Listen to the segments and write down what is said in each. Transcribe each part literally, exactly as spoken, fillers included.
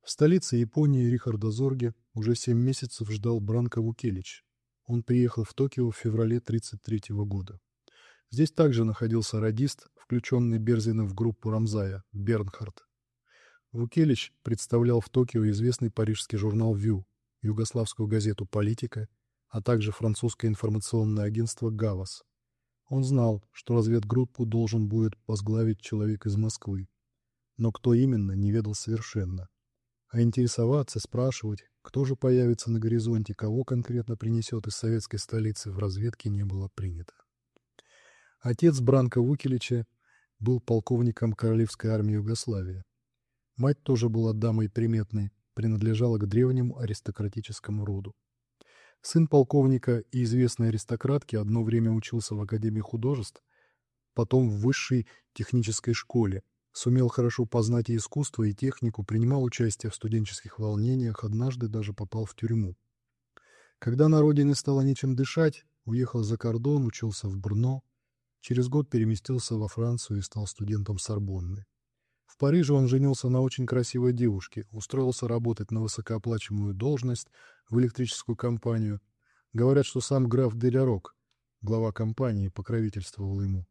В столице Японии Рихарда Зорге уже семь месяцев ждал Бранко Вукелич. Он приехал в Токио в феврале тысяча девятьсот тридцать третьего года. Здесь также находился радист, включенный Берзиным в группу Рамзая, Бернхард. Вукелич представлял в Токио известный парижский журнал «Вью», югославскую газету «Политика», а также французское информационное агентство «Гавас». Он знал, что разведгруппу должен будет возглавить человек из Москвы. Но кто именно, не ведал совершенно. А интересоваться, спрашивать, кто же появится на горизонте, кого конкретно принесет из советской столицы, в разведке не было принято. Отец Бранко Вукелича был полковником Королевской армии Югославии. Мать тоже была дамой приметной, принадлежала к древнему аристократическому роду. Сын полковника и известной аристократки одно время учился в Академии художеств, потом в высшей технической школе, сумел хорошо познать и искусство, и технику, принимал участие в студенческих волнениях, однажды даже попал в тюрьму. Когда на родине стало нечем дышать, уехал за кордон, учился в Брно, через год переместился во Францию и стал студентом Сорбонны. В Париже он женился на очень красивой девушке, устроился работать на высокооплачиваемую должность в электрическую компанию. Говорят, что сам граф де Ля-Рок, глава компании, покровительствовал ему.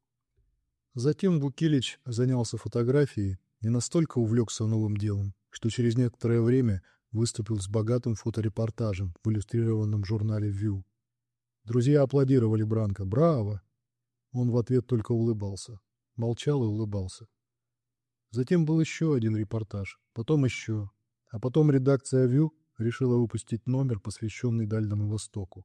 Затем Вукелич занялся фотографией и настолько увлекся новым делом, что через некоторое время выступил с богатым фоторепортажем в иллюстрированном журнале «Вью». Друзья аплодировали Бранко. «Браво!» Он в ответ только улыбался. Молчал и улыбался. Затем был еще один репортаж, потом еще. А потом редакция «Вью» решила выпустить номер, посвященный Дальнему Востоку.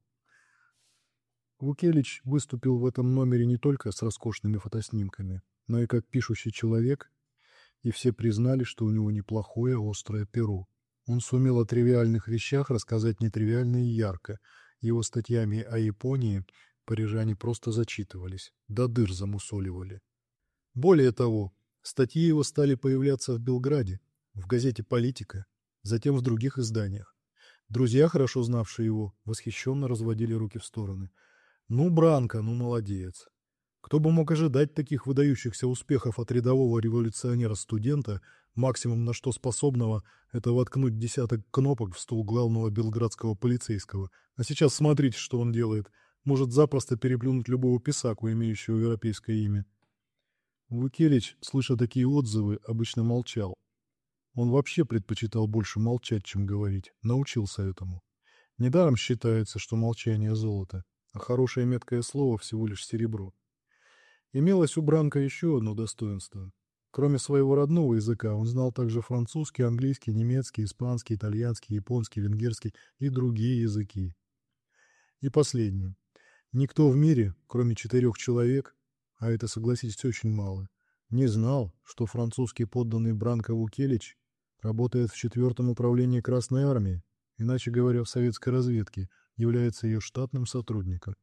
Вукелич выступил в этом номере не только с роскошными фотоснимками, но и как пишущий человек, и все признали, что у него неплохое острое перо. Он сумел о тривиальных вещах рассказать нетривиально и ярко. Его статьями о Японии парижане просто зачитывались, до дыр замусоливали. Более того, статьи его стали появляться в Белграде, в газете «Политика», затем в других изданиях. Друзья, хорошо знавшие его, восхищенно разводили руки в стороны. «Ну, Бранко, ну, молодец! Кто бы мог ожидать таких выдающихся успехов от рядового революционера-студента, максимум на что способного — это воткнуть десяток кнопок в стол главного белградского полицейского. А сейчас смотрите, что он делает. Может запросто переплюнуть любого писаку, имеющего европейское имя». Вукелич, слыша такие отзывы, обычно молчал. Он вообще предпочитал больше молчать, чем говорить. Научился этому. Недаром считается, что молчание — золото, а хорошее меткое слово — всего лишь серебро. Имелось у Бранко еще одно достоинство. Кроме своего родного языка, он знал также французский, английский, немецкий, испанский, итальянский, японский, венгерский и другие языки. И последнее. Никто в мире, кроме четырех человек, а это, согласитесь, очень мало, не знал, что французский подданный Бранко Вукелич работает в четвертом управлении Красной Армии, иначе говоря, в советской разведке, является ее штатным сотрудником.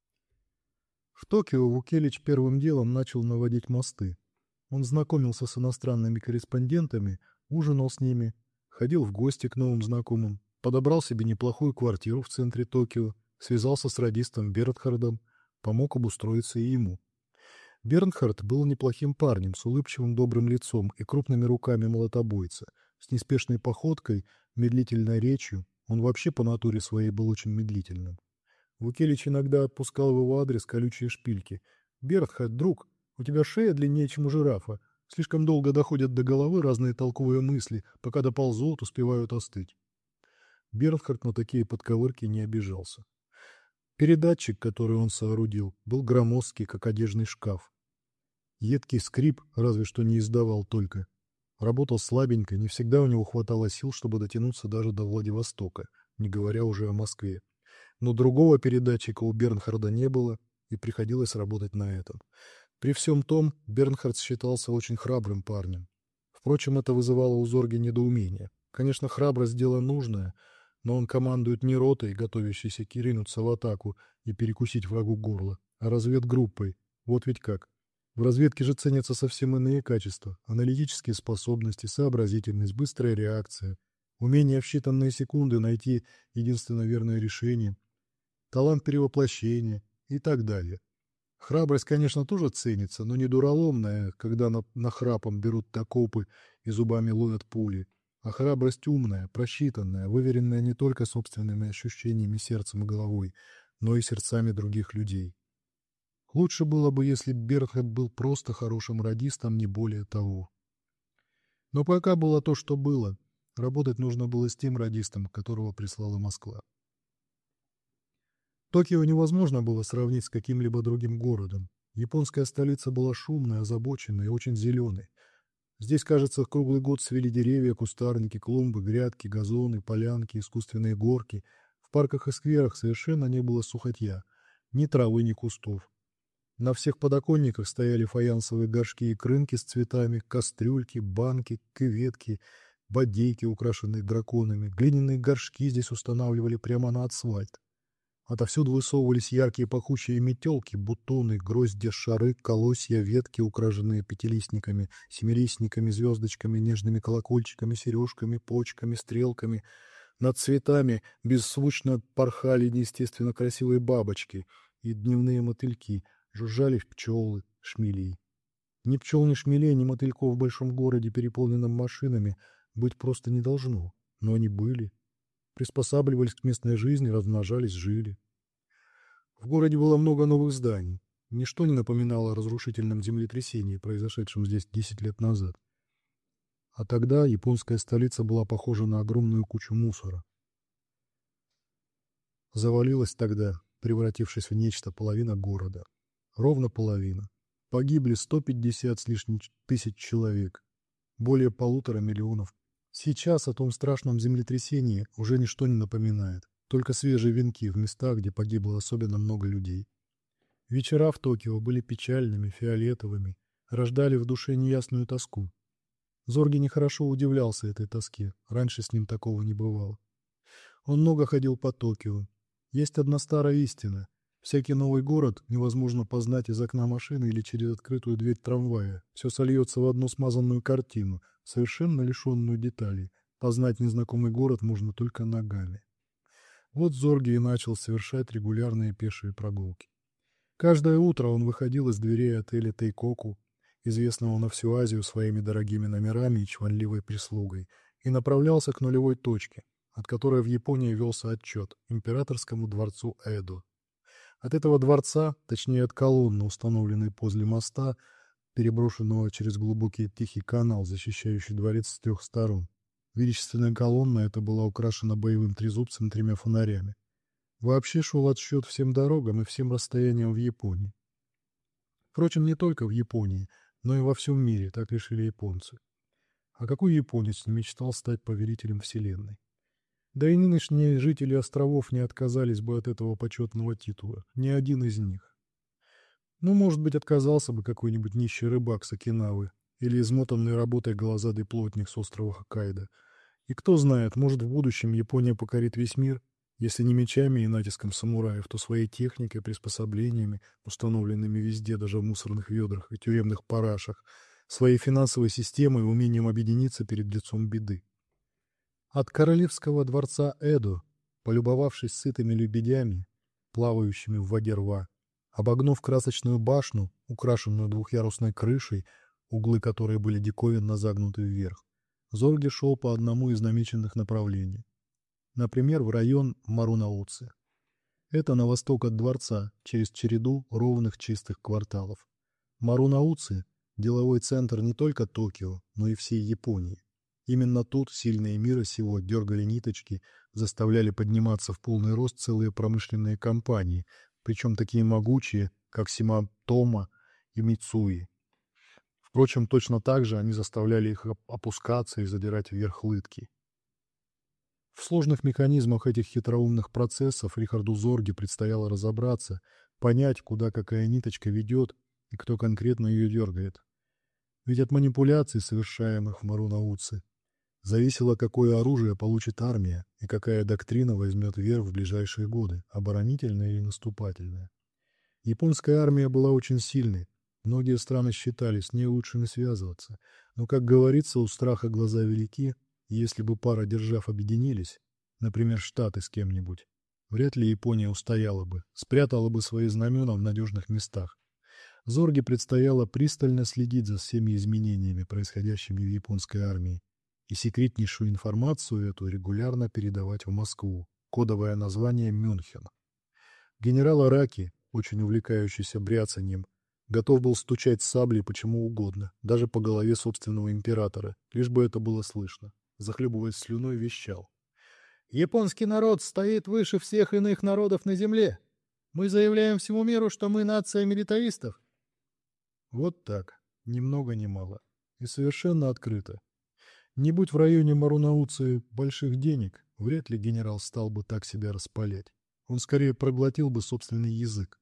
В Токио Вукелич первым делом начал наводить мосты. Он знакомился с иностранными корреспондентами, ужинал с ними, ходил в гости к новым знакомым, подобрал себе неплохую квартиру в центре Токио, связался с радистом Бернхардом, помог обустроиться и ему. Бернхард был неплохим парнем, с улыбчивым добрым лицом и крупными руками молотобойца, с неспешной походкой, медлительной речью. Он вообще по натуре своей был очень медлительным. Вукелич иногда отпускал в его адрес колючие шпильки. «Бернхард, друг, у тебя шея длиннее, чем у жирафа. Слишком долго доходят до головы разные толковые мысли, пока доползут, успевают остыть». Бернхард на такие подковырки не обижался. Передатчик, который он соорудил, был громоздкий, как одежный шкаф. Едкий скрип разве что не издавал только. Работал слабенько, не всегда у него хватало сил, чтобы дотянуться даже до Владивостока, не говоря уже о Москве. Но другого передатчика у Бернхарда не было, и приходилось работать на этом. При всем том, Бернхард считался очень храбрым парнем. Впрочем, это вызывало у Зорге недоумение. Конечно, храбрость — дело нужное, но он командует не ротой, готовящейся ринуться в атаку и перекусить врагу горло, а разведгруппой. Вот ведь как. В разведке же ценятся совсем иные качества: аналитические способности, сообразительность, быстрая реакция, умение в считанные секунды найти единственно верное решение, талант перевоплощения и так далее. Храбрость, конечно, тоже ценится, но не дураломная, когда на, нахрапом берут окопы и зубами ловят пули, а храбрость умная, просчитанная, выверенная не только собственными ощущениями сердцем и головой, но и сердцами других людей. Лучше было бы, если б Бертхед был просто хорошим радистом, не более того. Но пока было то, что было. Работать нужно было с тем радистом, которого прислала Москва. Токио невозможно было сравнить с каким-либо другим городом. Японская столица была шумной, озабоченной и очень зеленой. Здесь, кажется, круглый год цвели деревья, кустарники, клумбы, грядки, газоны, полянки, искусственные горки. В парках и скверах совершенно не было сухотья, ни травы, ни кустов. На всех подоконниках стояли фаянсовые горшки и крынки с цветами, кастрюльки, банки, кюветки, бодейки, украшенные драконами. Глиняные горшки здесь устанавливали прямо на асфальт. Отовсюду высовывались яркие пахучие метелки, бутоны, гроздья, шары, колосья, ветки, украшенные пятилистниками, семилистниками, звездочками, нежными колокольчиками, сережками, почками, стрелками. Над цветами беззвучно порхали неестественно красивые бабочки и дневные мотыльки, жужжали пчелы, шмели. Ни пчел, ни шмелей, ни мотыльков в большом городе, переполненном машинами, быть просто не должно, но они были. Приспосабливались к местной жизни, размножались, жили. В городе было много новых зданий. Ничто не напоминало о разрушительном землетрясении, произошедшем здесь десять лет назад. А тогда японская столица была похожа на огромную кучу мусора. Завалилась тогда, превратившись в нечто, половина города. Ровно половина. Погибли сто пятьдесят с лишним тысяч человек. Более полутора миллионов. Сейчас о том страшном землетрясении уже ничто не напоминает, только свежие венки в местах, где погибло особенно много людей. Вечера в Токио были печальными, фиолетовыми, рождали в душе неясную тоску. Зорги нехорошо удивлялся этой тоске, раньше с ним такого не бывало. Он много ходил по Токио. Есть одна старая истина. Всякий новый город невозможно познать из окна машины или через открытую дверь трамвая. Все сольется в одну смазанную картину, совершенно лишенную деталей. Познать незнакомый город можно только ногами. Вот Зорги и начал совершать регулярные пешие прогулки. Каждое утро он выходил из дверей отеля Тейкоку, известного на всю Азию своими дорогими номерами и чванливой прислугой, и направлялся к нулевой точке, от которой в Японии велся отчет, императорскому дворцу Эдо. От этого дворца, точнее от колонны, установленной возле моста, переброшенного через глубокий тихий канал, защищающий дворец с трех сторон. Величественная колонна эта была украшена боевым трезубцем и тремя фонарями. Вообще шел отсчет всем дорогам и всем расстояниям в Японии. Впрочем, не только в Японии, но и во всем мире, так решили японцы. А какой японец не мечтал стать повелителем Вселенной? Да и нынешние жители островов не отказались бы от этого почетного титула, ни один из них. Ну, может быть, отказался бы какой-нибудь нищий рыбак с Окинавы или измотанный работой голозадый плотник с острова Хоккайдо. И кто знает, может, в будущем Япония покорит весь мир, если не мечами и натиском самураев, то своей техникой, приспособлениями, установленными везде, даже в мусорных ведрах и тюремных парашах, своей финансовой системой и умением объединиться перед лицом беды. От королевского дворца Эдо, полюбовавшись сытыми лебедями, плавающими в воде рва, обогнув красочную башню, украшенную двухъярусной крышей, углы которой были диковинно загнуты вверх, Зорги шел по одному из намеченных направлений. Например, в район Марунауци. Это на восток от дворца, через череду ровных чистых кварталов. Марунауци – деловой центр не только Токио, но и всей Японии. Именно тут сильные мира сего дергали ниточки, заставляли подниматься в полный рост целые промышленные компании, причем такие могучие, как Симатома и Мицуи. Впрочем, точно так же они заставляли их опускаться и задирать вверх лытки. В сложных механизмах этих хитроумных процессов Рихарду Зорге предстояло разобраться, понять, куда какая ниточка ведет и кто конкретно ее дергает. Ведь от манипуляций, совершаемых в Марунауци, зависело, какое оружие получит армия и какая доктрина возьмет верх в ближайшие годы, оборонительная или наступательная. Японская армия была очень сильной, многие страны считали, с ней лучше не связываться, но, как говорится, у страха глаза велики, и если бы пара держав объединились, например, Штаты с кем-нибудь, вряд ли Япония устояла бы, спрятала бы свои знамена в надежных местах. Зорге предстояло пристально следить за всеми изменениями, происходящими в японской армии, и секретнейшую информацию эту регулярно передавать в Москву. Кодовое название «Мюнхен». Генерал Араки, очень увлекающийся бряцаньем, готов был стучать саблей почему угодно, даже по голове собственного императора, лишь бы это было слышно. Захлебываясь слюной, вещал: «Японский народ стоит выше всех иных народов на земле. Мы заявляем всему миру, что мы нация милитаристов». Вот так, ни много ни мало, и совершенно открыто. Не будь в районе Марунауцы больших денег, вряд ли генерал стал бы так себя распалять. Он скорее проглотил бы собственный язык.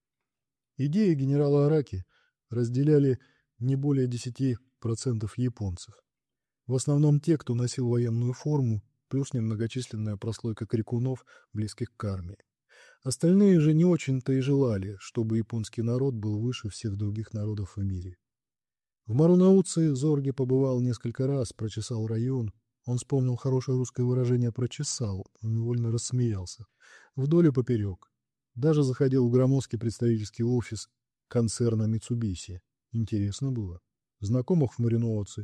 Идеи генерала Араки разделяли не более десяти процентов японцев. В основном те, кто носил военную форму, плюс немногочисленная прослойка крикунов, близких к армии. Остальные же не очень-то и желали, чтобы японский народ был выше всех других народов в мире. В Марунауце Зорге побывал несколько раз, прочесал район. Он вспомнил хорошее русское выражение «прочесал», невольно рассмеялся. Вдоль и поперек. Даже заходил в громоздкий представительский офис концерна «Митсубиси». Интересно было. Знакомых в Марунауце?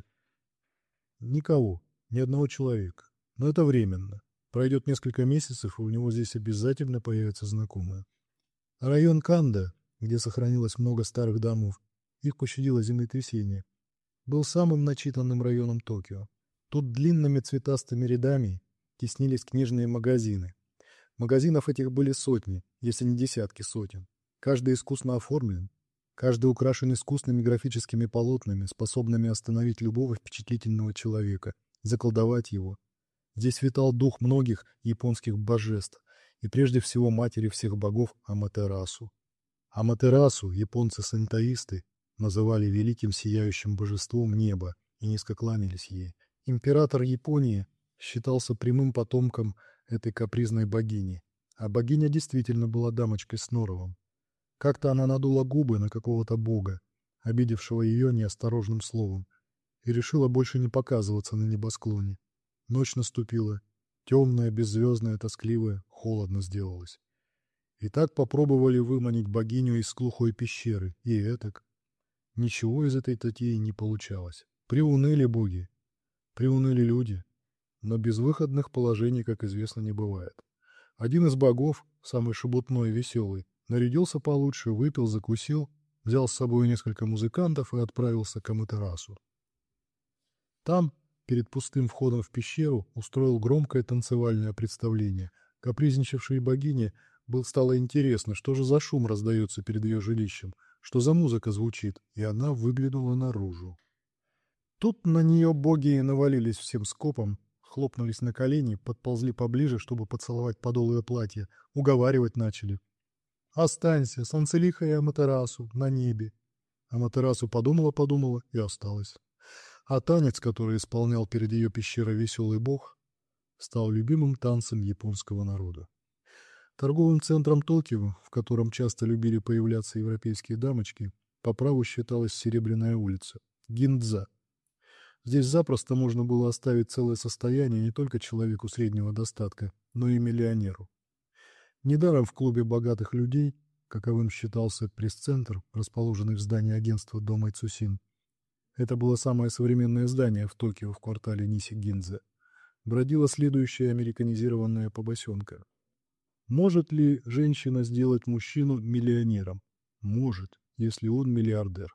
Никого, ни одного человека. Но это временно. Пройдет несколько месяцев, и у него здесь обязательно появятся знакомые. Район Канда, где сохранилось много старых домов, их пощадило землетрясение, был самым начитанным районом Токио. Тут длинными цветастыми рядами теснились книжные магазины. Магазинов этих были сотни, если не десятки сотен. Каждый искусно оформлен, каждый украшен искусными графическими полотнами, способными остановить любого впечатлительного человека, заколдовать его. Здесь витал дух многих японских божеств, и прежде всего матери всех богов Аматерасу. Аматерасу японцы-синтоисты называли великим сияющим божеством неба и низко кланялись ей. Император Японии считался прямым потомком этой капризной богини, а богиня действительно была дамочкой с норовом. Как-то она надула губы на какого-то бога, обидевшего ее неосторожным словом, и решила больше не показываться на небосклоне. Ночь наступила, темная, беззвездная, тоскливая, холодно сделалось. И так попробовали выманить богиню из глухой пещеры, и этак. Ничего из этой затеи не получалось. Приуныли боги, приуныли люди, но безвыходных положений, как известно, не бывает. Один из богов, самый шебутной и веселый, нарядился получше, выпил, закусил, взял с собой несколько музыкантов и отправился к Аматерасу. Там, перед пустым входом в пещеру, устроил громкое танцевальное представление. Капризничавшей богине было стало интересно, что же за шум раздается перед ее жилищем, что за музыка звучит, и она выглянула наружу. Тут на нее боги навалились всем скопом, хлопнулись на колени, подползли поближе, чтобы поцеловать подол ее платья, уговаривать начали. «Останься, Санцелиха и Аматерасу, на небе». Аматерасу подумала-подумала и осталась. А танец, который исполнял перед ее пещерой веселый бог, стал любимым танцем японского народа. Торговым центром Токио, в котором часто любили появляться европейские дамочки, по праву считалась Серебряная улица, Гиндза. Здесь запросто можно было оставить целое состояние не только человеку среднего достатка, но и миллионеру. Недаром в клубе богатых людей, каковым считался пресс-центр, расположенный в здании агентства Дома Цусин, это было самое современное здание в Токио в квартале Ниси-Гиндза, бродила следующая американизированная побосенка. Может ли женщина сделать мужчину миллионером? Может, если он миллиардер.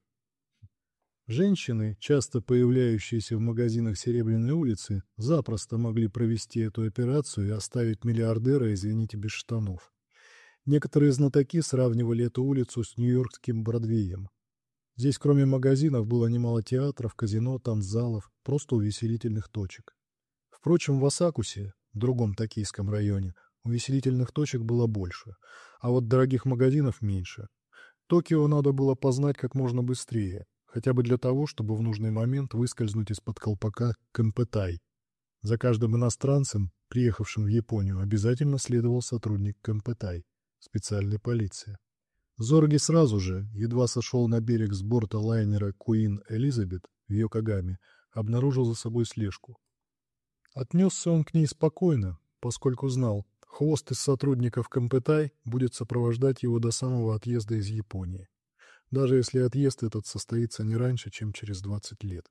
Женщины, часто появляющиеся в магазинах Серебряной улицы, запросто могли провести эту операцию и оставить миллиардера, извините, без штанов. Некоторые знатоки сравнивали эту улицу с нью-йоркским Бродвеем. Здесь, кроме магазинов, было немало театров, казино, танцзалов, просто увеселительных точек. Впрочем, в Асакусе, в другом токийском районе, увеселительных точек было больше, а вот дорогих магазинов меньше. Токио надо было познать как можно быстрее, хотя бы для того, чтобы в нужный момент выскользнуть из-под колпака Кэмпэтай. За каждым иностранцем, приехавшим в Японию, обязательно следовал сотрудник Кэмпэтай, специальной полиции. Зорги сразу же, едва сошел на берег с борта лайнера Queen Elizabeth в Йокогаме, обнаружил за собой слежку. Отнесся он к ней спокойно, поскольку знал, хвост из сотрудников Кэмпэтай будет сопровождать его до самого отъезда из Японии. Даже если отъезд этот состоится не раньше, чем через двадцать лет.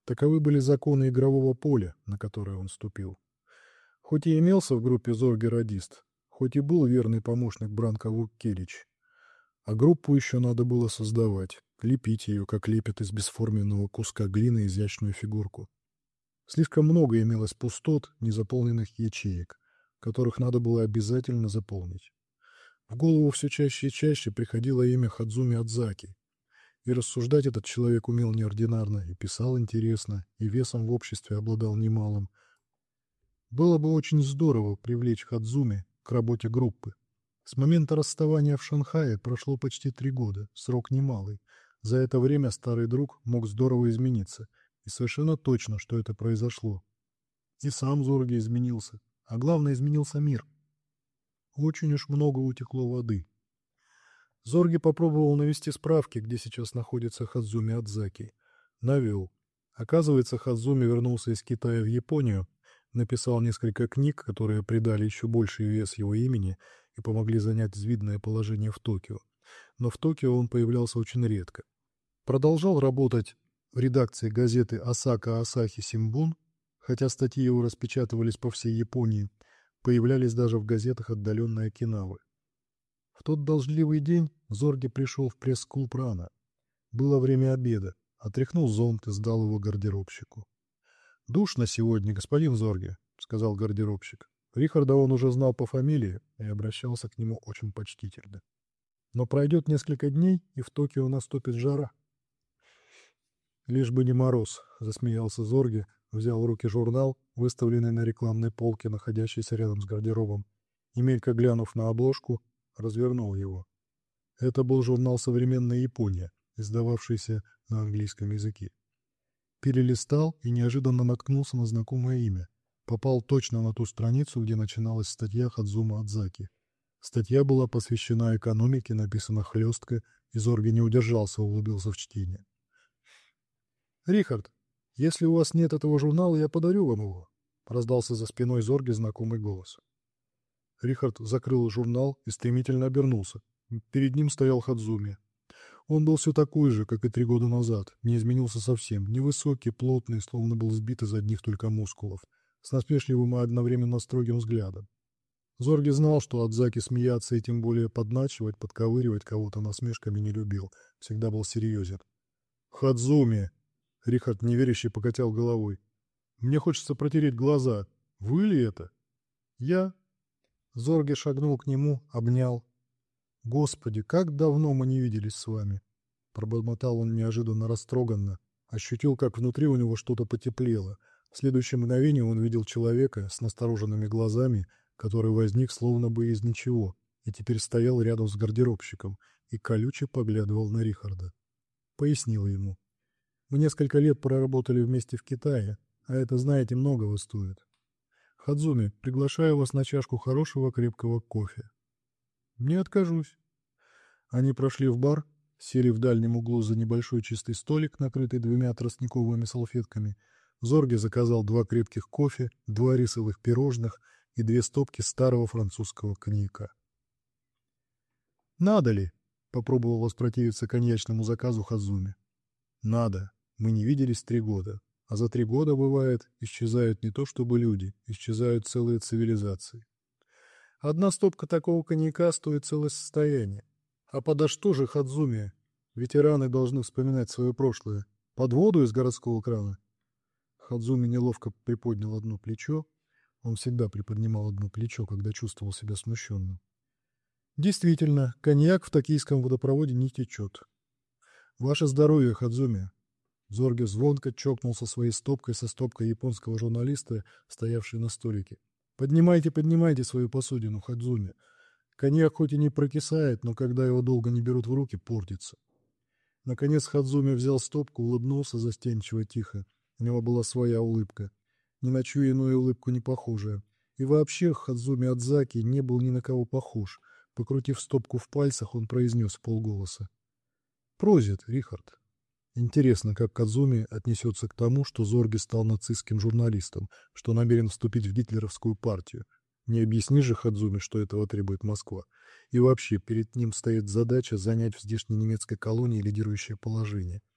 Таковы были законы игрового поля, на которое он ступил. Хоть и имелся в группе Зорге радист, хоть и был верный помощник Бранко Вуккевич, а группу еще надо было создавать, лепить ее, как лепят из бесформенного куска глины изящную фигурку. Слишком много имелось пустот, незаполненных ячеек, которых надо было обязательно заполнить. В голову все чаще и чаще приходило имя Хадзуми Адзаки, и рассуждать этот человек умел неординарно, и писал интересно, и весом в обществе обладал немалым. Было бы очень здорово привлечь Хадзуми к работе группы. С момента расставания в Шанхае прошло почти три года, срок немалый. За это время старый друг мог здорово измениться, и совершенно точно, что это произошло. И сам Зорге изменился, а главное, изменился мир. Очень уж много утекло воды. Зорге попробовал навести справки, где сейчас находится Хадзуми Адзаки. Навел. Оказывается, Хадзуми вернулся из Китая в Японию, написал несколько книг, которые придали еще больший вес его имени и помогли занять видное положение в Токио. Но в Токио он появлялся очень редко. Продолжал работать в редакции газеты «Осака Асахи Симбун», хотя статьи его распечатывались по всей Японии, появлялись даже в газетах отдаленной Окинавы. В тот дождливый день Зорге пришел в пресс-клуб рано. Было время обеда. Отряхнул зонт и сдал его гардеробщику. «Душно сегодня, господин Зорге», — сказал гардеробщик. Рихарда он уже знал по фамилии и обращался к нему очень почтительно. «Но пройдет несколько дней, и в Токио наступит жара». «Лишь бы не мороз», — засмеялся Зорге, взял в руки журнал, выставленный на рекламной полке, находящейся рядом с гардеробом, и, мелько глянув на обложку, развернул его. Это был журнал «Современная Япония», издававшийся на английском языке. Перелистал и неожиданно наткнулся на знакомое имя. Попал точно на ту страницу, где начиналась статья Хадзуми Адзаки. Статья была посвящена экономике, написана хлестко, и Зорге не удержался, улыбился в чтении. «Рихард, если у вас нет этого журнала, я подарю вам его», — раздался за спиной Зорге знакомый голос. Рихард закрыл журнал и стремительно обернулся. Перед ним стоял Хадзуми. Он был все такой же, как и три года назад, не изменился совсем, невысокий, плотный, словно был сбит из одних только мускулов, с насмешливым и одновременно строгим взглядом. Зорге знал, что Адзаки смеяться и тем более подначивать, подковыривать кого-то насмешками не любил, всегда был серьезен. «Хадзуми!» — Рихард неверяще покачал головой. «Мне хочется протереть глаза. Вы ли это?» «Я?» Зорге шагнул к нему, обнял. «Господи, как давно мы не виделись с вами!» Пробормотал он неожиданно растроганно. Ощутил, как внутри у него что-то потеплело. В следующее мгновение он видел человека с настороженными глазами, который возник словно бы из ничего, и теперь стоял рядом с гардеробщиком и колюче поглядывал на Рихарда. Пояснил ему. «Мы несколько лет проработали вместе в Китае, а это, знаете, многого стоит. Хадзуми, приглашаю вас на чашку хорошего крепкого кофе». «Не откажусь». Они прошли в бар, сели в дальнем углу за небольшой чистый столик, накрытый двумя тростниковыми салфетками. Зорге заказал два крепких кофе, два рисовых пирожных и две стопки старого французского коньяка. «Надо ли?» — попробовал воспротивиться коньячному заказу Хадзуми. «Надо. Мы не виделись три года. А за три года, бывает, исчезают не то чтобы люди, исчезают целые цивилизации. Одна стопка такого коньяка стоит целое состояние. А подо что же Хадзуми? Ветераны должны вспоминать свое прошлое. Под воду из городского крана?» Хадзуми неловко приподнял одно плечо. Он всегда приподнимал одно плечо, когда чувствовал себя смущенным. «Действительно, коньяк в токийском водопроводе не течет. Ваше здоровье, Хадзуми!» Зорге звонко чокнулся своей стопкой со стопкой японского журналиста, стоявшей на столике. «Поднимайте, поднимайте свою посудину, Хадзуми. Коньяк хоть и не прокисает, но когда его долго не берут в руки, портится». Наконец Хадзуми взял стопку, улыбнулся застенчиво тихо. У него была своя улыбка, ни на чью иную улыбку не похожая. И вообще Хадзуми Адзаки не был ни на кого похож. Покрутив стопку в пальцах, он произнес вполголоса. «Прозит, Рихард». Интересно, как Хадзуми отнесется к тому, что Зорге стал нацистским журналистом, что намерен вступить в гитлеровскую партию. Не объясни же Хадзуми, что этого требует Москва. И вообще, перед ним стоит задача занять в здешней немецкой колонии лидирующее положение.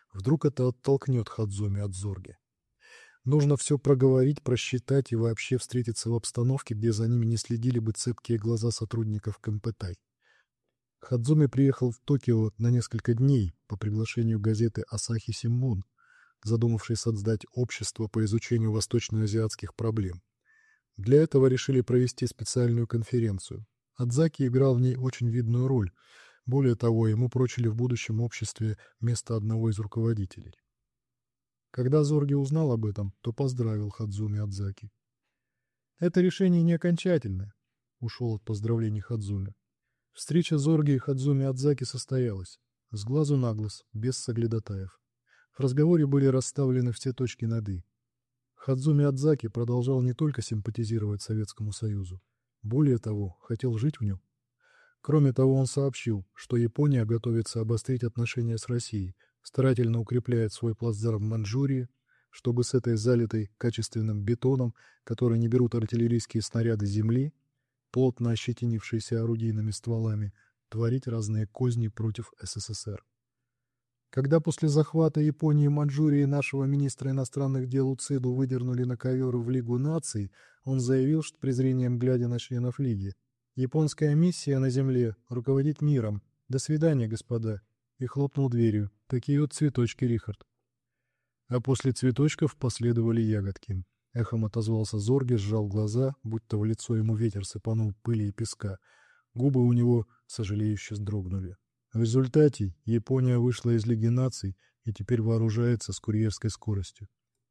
Вдруг это оттолкнет Хадзуми от Зорги. Нужно все проговорить, просчитать и вообще встретиться в обстановке, где за ними не следили бы цепкие глаза сотрудников Кэмпэтай. Хадзуми приехал в Токио на несколько дней по приглашению газеты «Асахи Симбун», задумавшей создать общество по изучению восточноазиатских проблем. Для этого решили провести специальную конференцию. Адзаки играл в ней очень видную роль. Более того, ему прочили в будущем обществе место одного из руководителей. Когда Зорги узнал об этом, то поздравил Хадзуми Адзаки. «Это решение не окончательное», — ушел от поздравлений Хадзуми. Встреча Зорги и Хадзуми Адзаки состоялась. С глазу на глаз, без соглядатаев. В разговоре были расставлены все точки над «и». Хадзуми Адзаки продолжал не только симпатизировать Советскому Союзу, более того, хотел жить в нем. Кроме того, он сообщил, что Япония готовится обострить отношения с Россией, старательно укрепляет свой плацдарм в Маньчжурии, чтобы с этой залитой качественным бетоном, который не берут артиллерийские снаряды земли, плотно ощетинившиеся орудийными стволами, творить разные козни против СССР. Когда после захвата Японии и Маньчжурии нашего министра иностранных дел Уциду выдернули на ковер в Лигу наций, он заявил, что презрением глядя на членов Лиги: «Японская миссия на земле — руководить миром. До свидания, господа», и хлопнул дверью. Такие вот цветочки, Рихард. А после цветочков последовали ягодки. Эхом отозвался Зорге, сжал глаза, будто в лицо ему ветер сыпанул пыли и песка. Губы у него сожалеюще сдрогнули. В результате Япония вышла из Лиги наций и теперь вооружается с курьерской скоростью.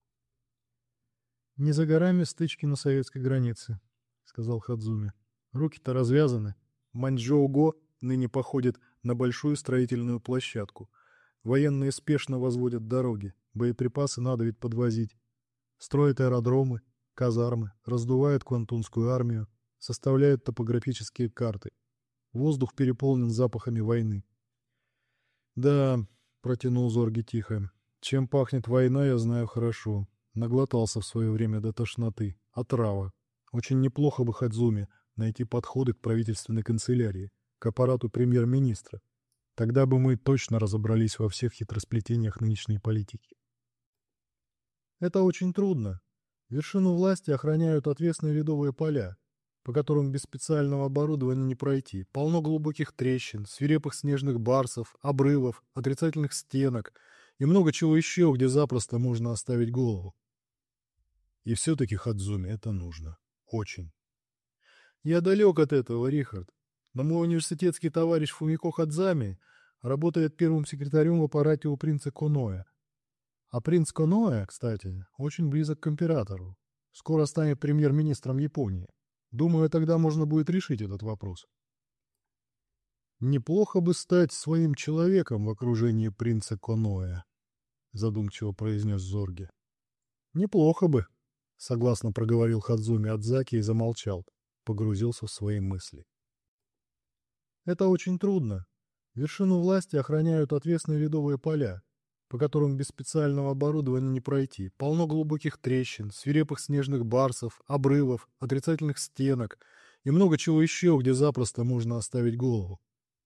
«Не за горами стычки на советской границе», — сказал Хадзуми. «Руки-то развязаны. Маньчжоу-го ныне походит на большую строительную площадку. Военные спешно возводят дороги, боеприпасы надо ведь подвозить. Строят аэродромы, казармы, раздувают Квантунскую армию, составляют топографические карты. Воздух переполнен запахами войны». «Да», — протянул Зорги тихо, — «чем пахнет война, я знаю хорошо. Наглотался в свое время до тошноты. Отрава. Очень неплохо бы, Хадзуми, найти подходы к правительственной канцелярии, к аппарату премьер-министра. Тогда бы мы точно разобрались во всех хитросплетениях нынешней политики». «Это очень трудно. Вершину власти охраняют отвесные ледовые поля, по которым без специального оборудования не пройти. Полно глубоких трещин, свирепых снежных барсов, обрывов, отрицательных стенок и много чего еще, где запросто можно оставить голову. И все-таки, Хадзуми, это нужно. Очень. Я далек от этого, Рихард. Но мой университетский товарищ Фумико Хадзами работает первым секретарем в аппарате у принца Коноэ. А принц Коноэ, кстати, очень близок к императору. Скоро станет премьер-министром Японии. Думаю, тогда можно будет решить этот вопрос. «Неплохо бы стать своим человеком в окружении принца Коноэ», — задумчиво произнес Зорге. «Неплохо бы», — согласно проговорил Хадзуми Адзаки и замолчал, погрузился в свои мысли. «Это очень трудно. Вершину власти охраняют отвесные ледовые поля, по которым без специального оборудования не пройти. Полно глубоких трещин, свирепых снежных барсов, обрывов, отрицательных стенок и много чего еще, где запросто можно оставить голову.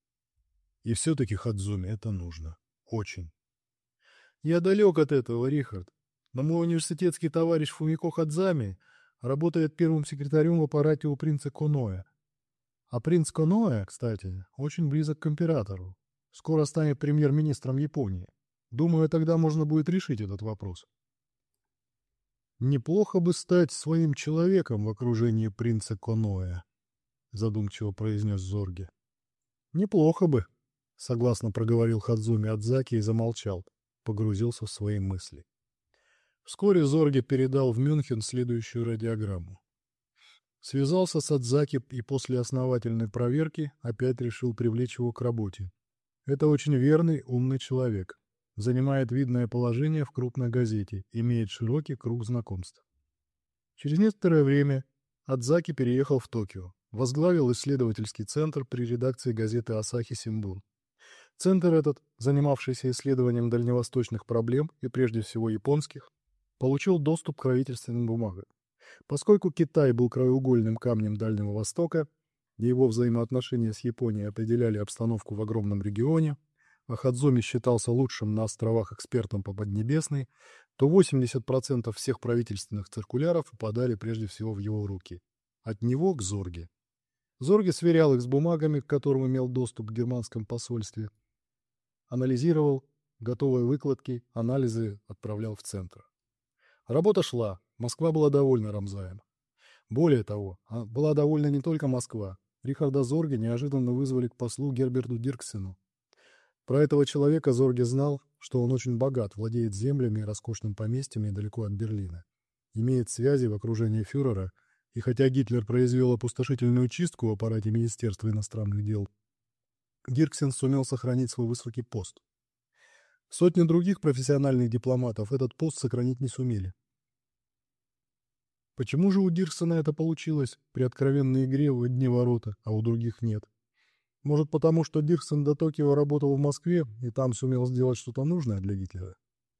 И все-таки, Хадзуми, это нужно. Очень. Я далек от этого, Рихард. Но мой университетский товарищ Фумико Хадзами работает первым секретарем в аппарате у принца Коноэ. А принц Коноэ, кстати, очень близок к императору. Скоро станет премьер-министром Японии. Думаю, тогда можно будет решить этот вопрос. «Неплохо бы стать своим человеком в окружении принца Коноэ», — задумчиво произнес Зорге. «Неплохо бы», — согласно проговорил Хадзуми Адзаки и замолчал, погрузился в свои мысли. Вскоре Зорге передал в Мюнхен следующую радиограмму. Связался с Адзаки и после основательной проверки опять решил привлечь его к работе. Это очень верный, умный человек. Занимает видное положение в крупной газете, имеет широкий круг знакомств. Через некоторое время Адзаки переехал в Токио, возглавил исследовательский центр при редакции газеты «Асахи Симбун». Центр этот, занимавшийся исследованием дальневосточных проблем и прежде всего японских, получил доступ к правительственным бумагам. Поскольку Китай был краеугольным камнем Дальнего Востока, и его взаимоотношения с Японией определяли обстановку в огромном регионе, а Хадзоми считался лучшим на островах экспертом по Поднебесной, то восемьдесят процентов всех правительственных циркуляров попадали прежде всего в его руки. От него к Зорге. Зорге сверял их с бумагами, к которым имел доступ в германском посольстве, анализировал, готовые выкладки, анализы отправлял в центр. Работа шла, Москва была довольна Рамзаем. Более того, была довольна не только Москва. Рихарда Зорге неожиданно вызвали к послу Герберту Дирксену. Про этого человека Зорге знал, что он очень богат, владеет землями и роскошным поместьями недалеко от Берлина, имеет связи в окружении фюрера, и хотя Гитлер произвел опустошительную чистку в аппарате Министерства иностранных дел, Дирксен сумел сохранить свой высокий пост. Сотни других профессиональных дипломатов этот пост сохранить не сумели. Почему же у Дирксена это получилось при откровенной игре в одни ворота, а у других нет? Может, потому что Дирксен до Токио работал в Москве и там сумел сделать что-то нужное для Гитлера?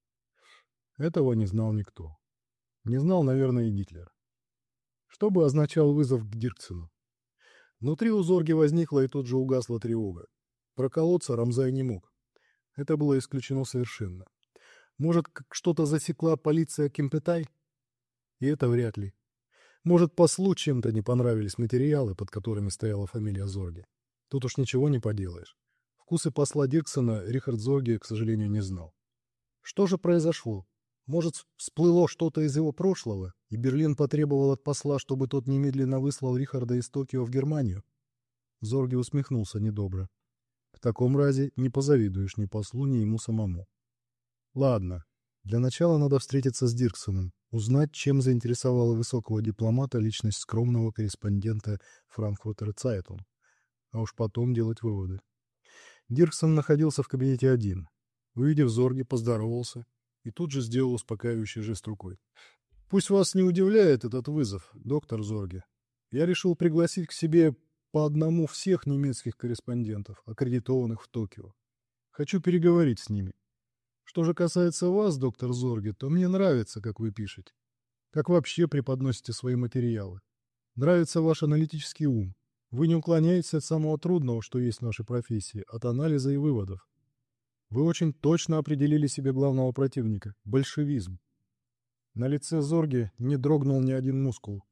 Этого не знал никто. Не знал, наверное, и Гитлер. Что бы означал вызов к Дирксену? Внутри у Зорге возникла и тут же угасла тревога. Проколоться Рамзай не мог. Это было исключено совершенно. Может, что-то засекла полиция Кемпетай? И это вряд ли. Может, послу чем-то не понравились материалы, под которыми стояла фамилия Зорге. Тут уж ничего не поделаешь. Вкусы посла Дирксена Рихард Зорге, к сожалению, не знал. Что же произошло? Может, всплыло что-то из его прошлого, и Берлин потребовал от посла, чтобы тот немедленно выслал Рихарда из Токио в Германию? Зорге усмехнулся недобро. В таком разе не позавидуешь ни послу, ни ему самому. Ладно, для начала надо встретиться с Дирксеном, узнать, чем заинтересовала высокого дипломата личность скромного корреспондента Франкфуртер Цайтунг, а уж потом делать выводы. Дирксен находился в кабинете один. Увидев Зорге, поздоровался и тут же сделал успокаивающий жест рукой. «Пусть вас не удивляет этот вызов, доктор Зорге. Я решил пригласить к себе по одному всех немецких корреспондентов, аккредитованных в Токио. Хочу переговорить с ними. Что же касается вас, доктор Зорге, то мне нравится, как вы пишете, как вообще преподносите свои материалы. Нравится ваш аналитический ум. Вы не уклоняетесь от самого трудного, что есть в нашей профессии, от анализа и выводов. Вы очень точно определили себе главного противника – большевизм». На лице Зорге не дрогнул ни один мускул.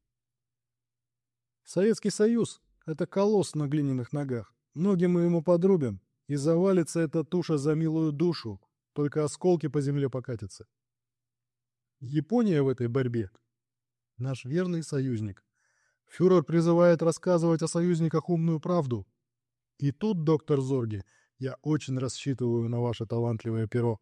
«Советский Союз – это колосс на глиняных ногах. Ноги мы ему подрубим, и завалится эта туша за милую душу, только осколки по земле покатятся. Япония в этой борьбе – наш верный союзник. Фюрер призывает рассказывать о союзниках умную правду. И тут, доктор Зорге, я очень рассчитываю на ваше талантливое перо».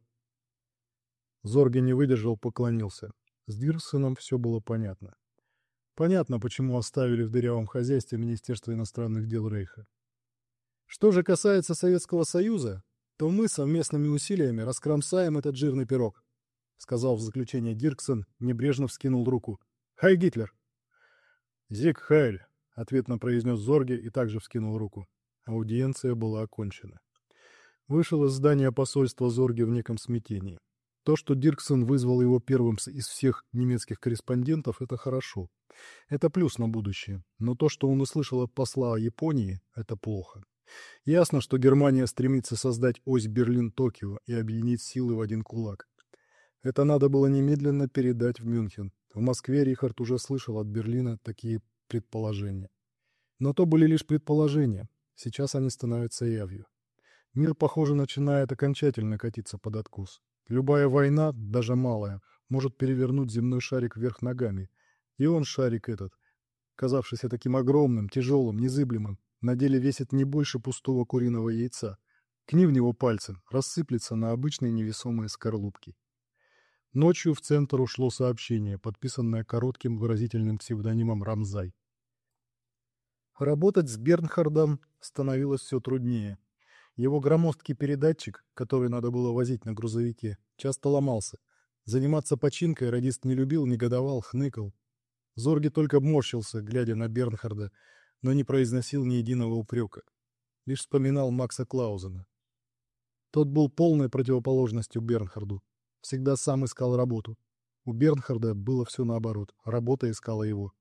Зорге не выдержал, поклонился. С Дирксеном все было понятно. Понятно, почему оставили в дырявом хозяйстве Министерство иностранных дел Рейха. Что же касается Советского Союза, то мы совместными усилиями раскромсаем этот жирный пирог, сказал в заключение Дирксен, небрежно вскинул руку. «Хай Гитлер!» «Зиг Хайль!» — ответно произнес Зорге и также вскинул руку. Аудиенция была окончена. Вышел из здания посольства Зорге в неком смятении. То, что Дирксен вызвал его первым из всех немецких корреспондентов, это хорошо. Это плюс на будущее. Но то, что он услышал от посла о Японии, это плохо. Ясно, что Германия стремится создать ось Берлин-Токио и объединить силы в один кулак. Это надо было немедленно передать в Мюнхен. В Москве Рихард уже слышал от Берлина такие предположения. Но то были лишь предположения. Сейчас они становятся явью. Мир, похоже, начинает окончательно катиться под откос. Любая война, даже малая, может перевернуть земной шарик вверх ногами. И он, шарик этот, казавшийся таким огромным, тяжелым, незыблемым, на деле весит не больше пустого куриного яйца. Кни в него пальцем, рассыплется на обычные невесомые скорлупки. Ночью в центр ушло сообщение, подписанное коротким выразительным псевдонимом Рамзай. Работать с Бернхардом становилось все труднее. Его громоздкий передатчик, который надо было возить на грузовике, часто ломался. Заниматься починкой радист не любил, негодовал, хныкал. Зорге только морщился, глядя на Бернхарда, но не произносил ни единого упрека. Лишь вспоминал Макса Клаузена. Тот был полной противоположностью Бернхарду. Всегда сам искал работу. У Бернхарда было все наоборот. Работа искала его.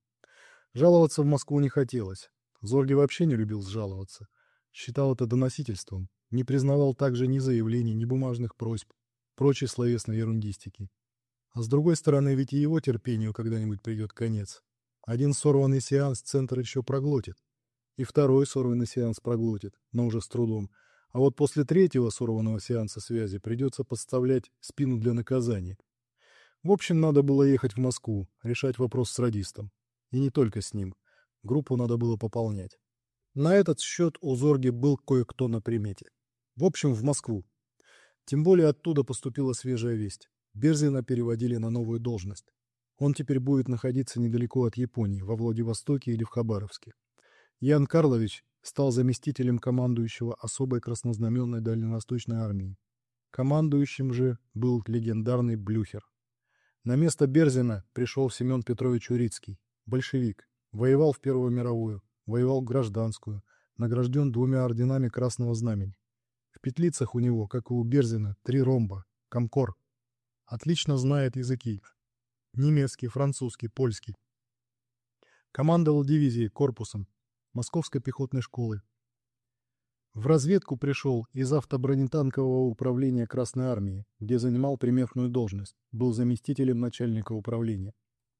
Жаловаться в Москву не хотелось. Зорге вообще не любил жаловаться. Считал это доносительством. Не признавал также ни заявлений, ни бумажных просьб, прочей словесной ерундистики. А с другой стороны, ведь и его терпению когда-нибудь придет конец. Один сорванный сеанс центр еще проглотит. И второй сорванный сеанс проглотит, но уже с трудом. А вот после третьего сорванного сеанса связи придется подставлять спину для наказания. В общем, надо было ехать в Москву, решать вопрос с радистом. И не только с ним. Группу надо было пополнять. На этот счет у Зорги был кое-кто на примете. В общем, в Москву. Тем более оттуда поступила свежая весть. Берзина переводили на новую должность. Он теперь будет находиться недалеко от Японии, во Владивостоке или в Хабаровске. Ян Карлович стал заместителем командующего особой краснознаменной дальневосточной армии. Командующим же был легендарный Блюхер. На место Берзина пришел Семен Петрович Урицкий, большевик, воевал в Первую мировую, воевал в гражданскую, награжден двумя орденами Красного Знамени. В петлицах у него, как и у Берзина, три ромба, комкор. Отлично знает языки: немецкий, французский, польский. Командовал дивизией, корпусом Московской пехотной школы. В разведку пришел из автобронетанкового управления Красной армии, где занимал примерную должность, был заместителем начальника управления.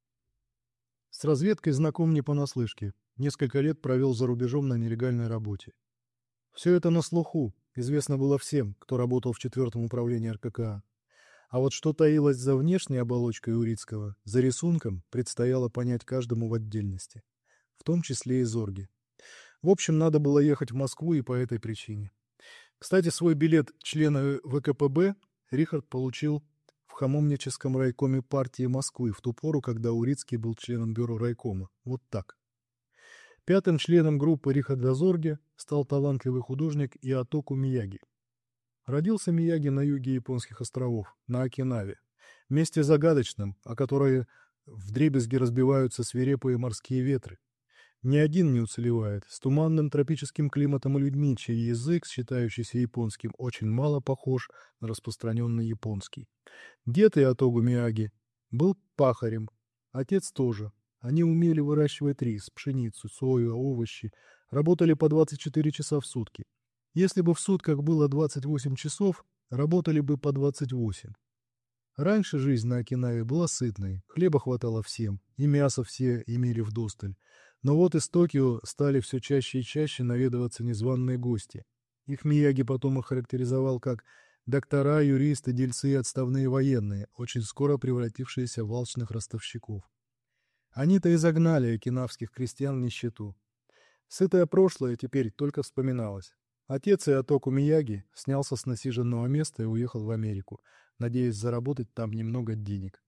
С разведкой знаком не понаслышке, несколько лет провел за рубежом на нелегальной работе. Все это на слуху, известно было всем, кто работал в четвертом управлении эр ка ка а. А вот что таилось за внешней оболочкой Урицкого, за рисунком, предстояло понять каждому в отдельности, в том числе и Зорге. В общем, надо было ехать в Москву и по этой причине. Кстати, свой билет члена вэ ка пэ бэ Рихард получил в Хамовническом райкоме партии Москвы в ту пору, когда Урицкий был членом бюро райкома. Вот так. Пятым членом группы Рихарда Зорге стал талантливый художник Иотоку Мияги. Родился Мияги на юге японских островов, на Окинаве, месте загадочном, о которое вдребезги разбиваются свирепые морские ветры. Ни один не уцелевает, с туманным тропическим климатом и людьми, чей язык, считающийся японским, очень мало похож на распространенный японский. Дед Иотогу Мияги был пахарем, отец тоже. Они умели выращивать рис, пшеницу, сою, овощи, работали по двадцать четыре часа в сутки. Если бы в сутках было двадцать восемь часов, работали бы по двадцать восемь. Раньше жизнь на Окинаве была сытной, хлеба хватало всем, и мясо все имели вдосталь. Но вот из Токио стали все чаще и чаще наведываться незваные гости. Их Мияги потом охарактеризовал как доктора, юристы, дельцы и отставные военные, очень скоро превратившиеся в алчных ростовщиков. Они-то и загнали окинавских крестьян в нищету. Сытое прошлое теперь только вспоминалось. Отец Иотоку Мияги снялся с насиженного места и уехал в Америку, надеясь заработать там немного денег.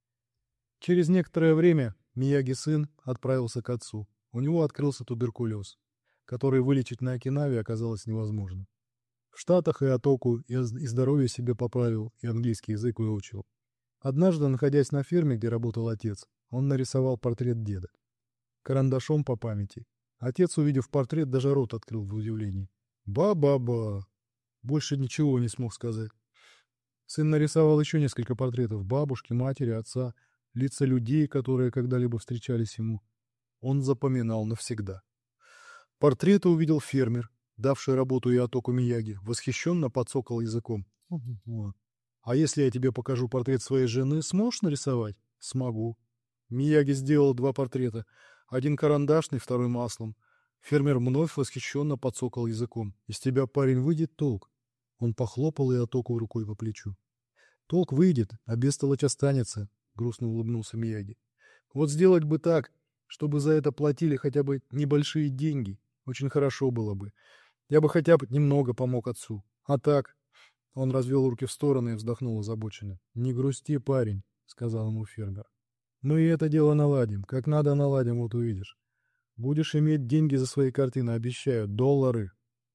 Через некоторое время Мияги-сын отправился к отцу. У него открылся туберкулез, который вылечить на Окинаве оказалось невозможно. В Штатах Иотоку и здоровье себе поправил, и английский язык выучил. Однажды, находясь на ферме, где работал отец, он нарисовал портрет деда. Карандашом по памяти. Отец, увидев портрет, даже рот открыл в удивлении. «Ба-ба-ба!» Больше ничего не смог сказать. Сын нарисовал еще несколько портретов бабушки, матери, отца, лица людей, которые когда-либо встречались ему. Он запоминал навсегда. Портреты увидел фермер, давший работу Иотоку Мияги, восхищенно подсокал языком. «А если я тебе покажу портрет своей жены, сможешь нарисовать?» «Смогу». Мияги сделал два портрета, один карандашный, второй маслом. Фермер вновь восхищенно подсокал языком. «Из тебя, парень, выйдет толк». Он похлопал Иотоку рукой по плечу. «Толк выйдет, а бестолочь останется», — грустно улыбнулся Мияги. «Вот сделать бы так, чтобы за это платили хотя бы небольшие деньги. Очень хорошо было бы. Я бы хотя бы немного помог отцу. А так...» Он развел руки в стороны и вздохнул озабоченно. «Не грусти, парень», — сказал ему фермер. «Мы и это дело наладим. Как надо наладим, вот увидишь. Будешь иметь деньги за свои картины, обещаю, доллары».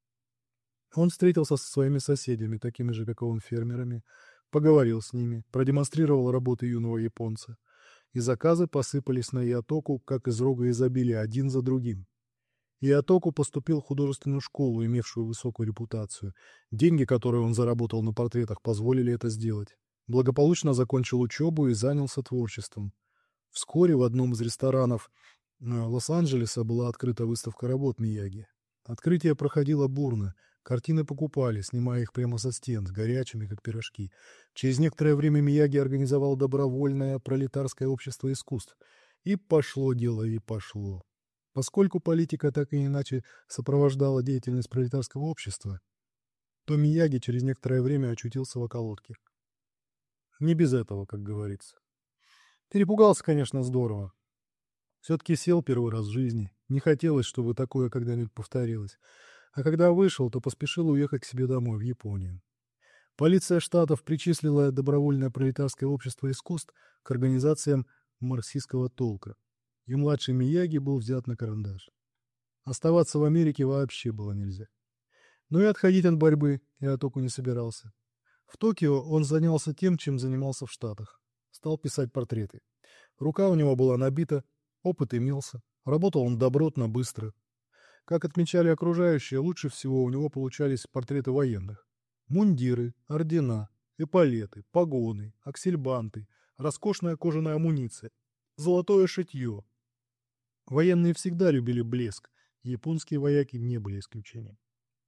Он встретился со своими соседями, такими же, как и он, фермерами, поговорил с ними, продемонстрировал работы юного японца. И заказы посыпались на Иотоку, как из рога изобилия, один за другим. Иотоку поступил в художественную школу, имевшую высокую репутацию. Деньги, которые он заработал на портретах, позволили это сделать. Благополучно закончил учебу и занялся творчеством. Вскоре в одном из ресторанов Лос-Анджелеса была открыта выставка работ Мияги. Открытие проходило бурно. Картины покупали, снимая их прямо со стен, с горячими, как пирожки. Через некоторое время Мияги организовал добровольное пролетарское общество искусств. И пошло дело, и пошло. Поскольку политика так и иначе сопровождала деятельность пролетарского общества, то Мияги через некоторое время очутился в околотке. Не без этого, как говорится. Перепугался, конечно, здорово. Все-таки сел первый раз в жизни. Не хотелось, чтобы такое когда-нибудь повторилось. А когда вышел, то поспешил уехать к себе домой, в Японию. Полиция штатов причислила добровольное пролетарское общество искусств к организациям марксистского толка. И младший Мияги был взят на карандаш. Оставаться в Америке вообще было нельзя. Но и отходить от борьбы Иотоку не собирался. В Токио он занялся тем, чем занимался в Штатах. Стал писать портреты. Рука у него была набита, опыт имелся. Работал он добротно, быстро. Как отмечали окружающие, лучше всего у него получались портреты военных. Мундиры, ордена, эполеты, погоны, аксельбанты, роскошная кожаная амуниция, золотое шитье. Военные всегда любили блеск, и японские вояки не были исключением.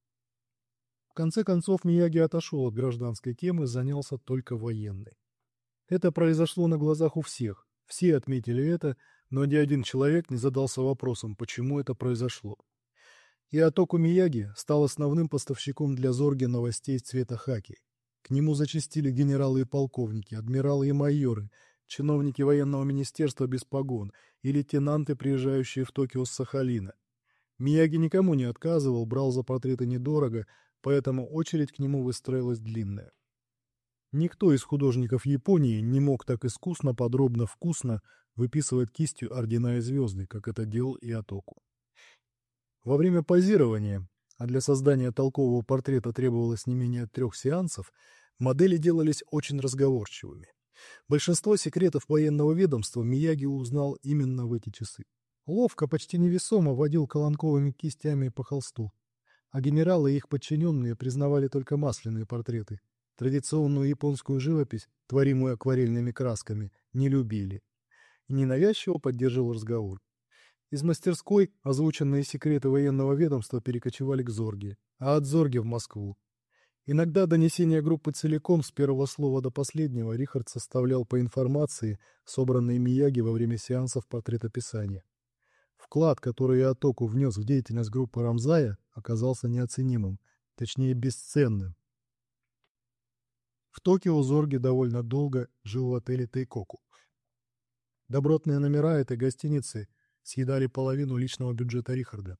В конце концов Мияги отошел от гражданской темы и занялся только военной. Это произошло на глазах у всех. Все отметили это, но ни один человек не задался вопросом, почему это произошло. Иотоку Мияги стал основным поставщиком для Зорги новостей цвета хаки. К нему зачастили генералы и полковники, адмиралы и майоры, чиновники военного министерства без погон и лейтенанты, приезжающие в Токио с Сахалина. Мияги никому не отказывал, брал за портреты недорого, поэтому очередь к нему выстроилась длинная. Никто из художников Японии не мог так искусно, подробно, вкусно выписывать кистью ордена и звезды, как это делал Иотоку. Во время позирования, а для создания толкового портрета требовалось не менее трех сеансов, модели делались очень разговорчивыми. Большинство секретов военного ведомства Мияги узнал именно в эти часы. Ловко, почти невесомо водил колонковыми кистями по холсту, а генералы и их подчиненные признавали только масляные портреты. Традиционную японскую живопись, творимую акварельными красками, не любили. И ненавязчиво поддерживал разговор. Из мастерской озвученные секреты военного ведомства перекочевали к Зорге, а от Зорги в Москву. Иногда донесение группы целиком, с первого слова до последнего, Рихард составлял по информации, собранной Мияги во время сеансов портретописания. Вклад, который Иотоку внес в деятельность группы Рамзая, оказался неоценимым, точнее бесценным. В Токио Зорги довольно долго жил в отеле Тейкоку. Добротные номера этой гостиницы съедали половину личного бюджета Рихарда.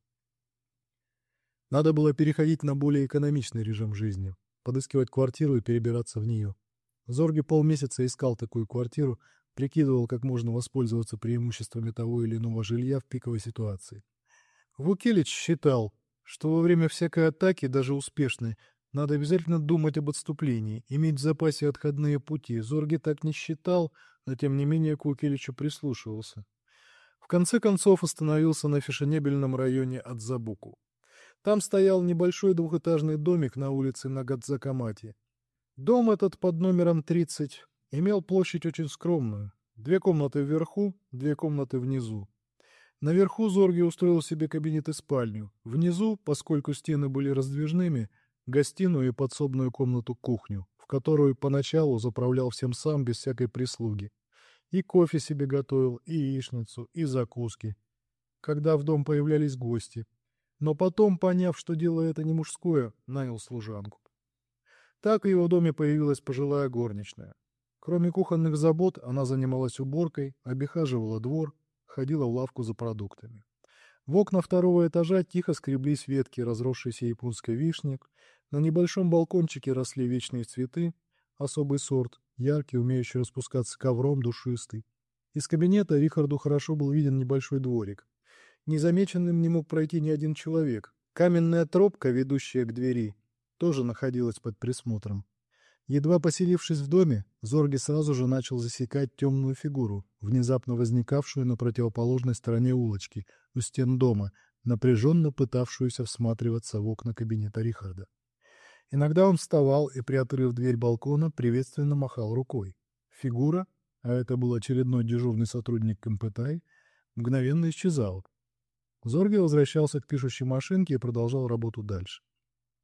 Надо было переходить на более экономичный режим жизни, подыскивать квартиру и перебираться в нее. Зорги полмесяца искал такую квартиру, прикидывал, как можно воспользоваться преимуществами того или иного жилья в пиковой ситуации. Вукелич считал, что во время всякой атаки, даже успешной, надо обязательно думать об отступлении, иметь в запасе отходные пути. Зорги так не считал, но тем не менее к Вукеличу прислушивался. В конце концов остановился на фешенебельном районе Адзабуку. Там стоял небольшой двухэтажный домик на улице Нагадзакамати. Дом этот под номером тридцать имел площадь очень скромную. Две комнаты вверху, две комнаты внизу. Наверху Зорги устроил себе кабинет и спальню. Внизу, поскольку стены были раздвижными, гостиную и подсобную комнату-кухню, в которую поначалу заправлял всем сам без всякой прислуги. И кофе себе готовил, и яичницу, и закуски, когда в дом появлялись гости. Но потом, поняв, что дело это не мужское, нанял служанку. Так в его доме появилась пожилая горничная. Кроме кухонных забот, она занималась уборкой, обихаживала двор, ходила в лавку за продуктами. В окна второго этажа тихо скреблись ветки разросшейся японской вишни, на небольшом балкончике росли вечные цветы, особый сорт, яркий, умеющий распускаться ковром, душистый. Из кабинета Рихарду хорошо был виден небольшой дворик. Незамеченным не мог пройти ни один человек. Каменная тропка, ведущая к двери, тоже находилась под присмотром. Едва поселившись в доме, Зорги сразу же начал засекать темную фигуру, внезапно возникавшую на противоположной стороне улочки, у стен дома, напряженно пытавшуюся всматриваться в окна кабинета Рихарда. Иногда он вставал и, приоткрыв дверь балкона, приветственно махал рукой. Фигура, а это был очередной дежурный сотрудник Компэтай, мгновенно исчезал. Зорги возвращался к пишущей машинке и продолжал работу дальше.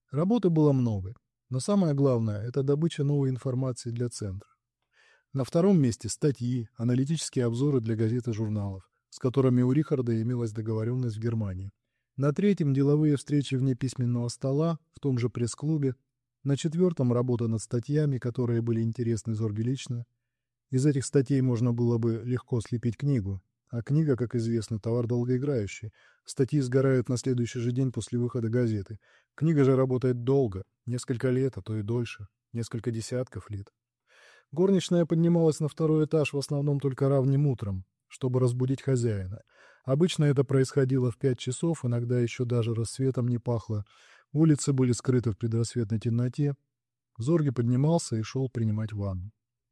Работы было много, но самое главное — это добыча новой информации для центра. На втором месте статьи, аналитические обзоры для газет и журналов, с которыми у Рихарда имелась договоренность в Германии. На третьем — деловые встречи вне письменного стола, в том же пресс-клубе. На четвертом — работа над статьями, которые были интересны Зорге лично. Из этих статей можно было бы легко слепить книгу. А книга, как известно, товар долгоиграющий. Статьи сгорают на следующий же день после выхода газеты. Книга же работает долго, несколько лет, а то и дольше, несколько десятков лет. Горничная поднималась на второй этаж в основном только ранним утром, чтобы разбудить хозяина. Обычно это происходило в пять часов, иногда еще даже рассветом не пахло. Улицы были скрыты в предрассветной темноте. Зорге поднимался и шел принимать ванну.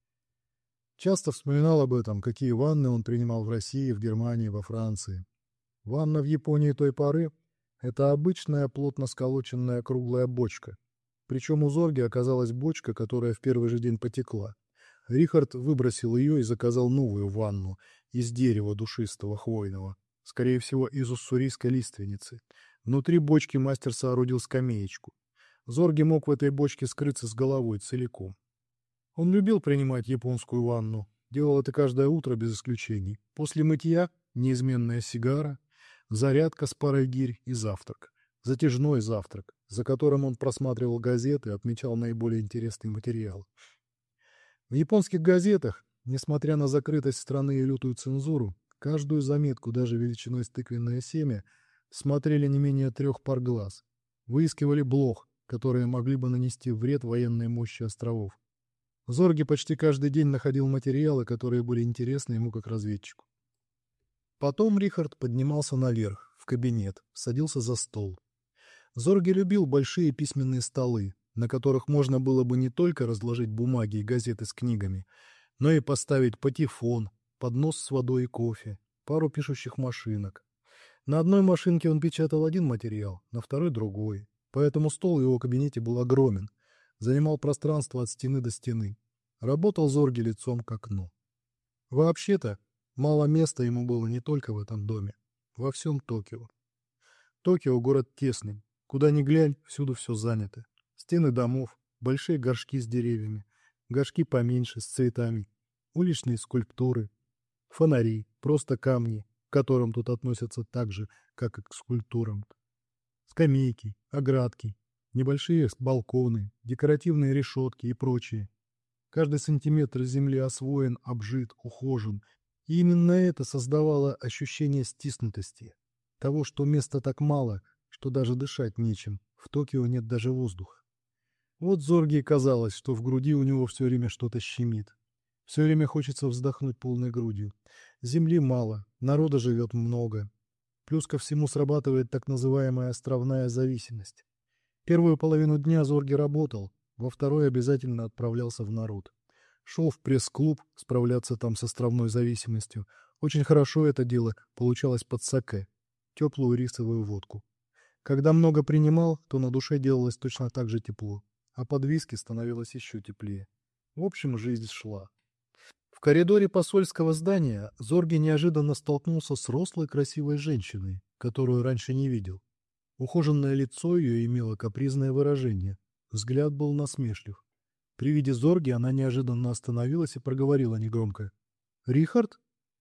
Часто вспоминал об этом, какие ванны он принимал в России, в Германии, во Франции. Ванна в Японии той поры — это обычная плотно сколоченная круглая бочка. Причем у Зорги оказалась бочка, которая в первый же день потекла. Рихард выбросил ее и заказал новую ванну из дерева душистого хвойного, скорее всего, из уссурийской лиственницы. Внутри бочки мастер соорудил скамеечку. Зорге мог в этой бочке скрыться с головой целиком. Он любил принимать японскую ванну, делал это каждое утро без исключений. После мытья неизменная сигара, зарядка с парой гирь и завтрак. Затяжной завтрак, за которым он просматривал газеты и отмечал наиболее интересный материал. В японских газетах, несмотря на закрытость страны и лютую цензуру, каждую заметку, даже величиной с тыквенное семя, смотрели не менее трех пар глаз. Выискивали блох, которые могли бы нанести вред военной мощи островов. Зорге почти каждый день находил материалы, которые были интересны ему как разведчику. Потом Рихард поднимался наверх, в кабинет, садился за стол. Зорге любил большие письменные столы, на которых можно было бы не только разложить бумаги и газеты с книгами, но и поставить патефон, поднос с водой и кофе, пару пишущих машинок. На одной машинке он печатал один материал, на второй — другой, поэтому стол в его кабинете был огромен, занимал пространство от стены до стены. Работал Зорге лицом к окну. Вообще-то, мало места ему было не только в этом доме, во всем Токио. Токио — город тесный, куда ни глянь, всюду все занято. Стены домов, большие горшки с деревьями, горшки поменьше, с цветами, уличные скульптуры, фонари, просто камни, к которым тут относятся так же, как и к скульптурам. Скамейки, оградки, небольшие балконы, декоративные решетки и прочее. Каждый сантиметр земли освоен, обжит, ухожен, и именно это создавало ощущение стиснутости, того, что места так мало, что даже дышать нечем, в Токио нет даже воздуха. Вот Зорге казалось, что в груди у него все время что-то щемит. Все время хочется вздохнуть полной грудью. Земли мало, народа живет много. Плюс ко всему срабатывает так называемая островная зависимость. Первую половину дня Зорге работал, во второй обязательно отправлялся в народ. Шел в пресс-клуб справляться там с островной зависимостью. Очень хорошо это дело получалось под саке, теплую рисовую водку. Когда много принимал, то на душе делалось точно так же тепло, а под виски становилось еще теплее. В общем, жизнь шла. В коридоре посольского здания Зорге неожиданно столкнулся с рослой красивой женщиной, которую раньше не видел. Ухоженное лицо ее имело капризное выражение, взгляд был насмешлив. При виде Зорге она неожиданно остановилась и проговорила негромко: «Рихард?»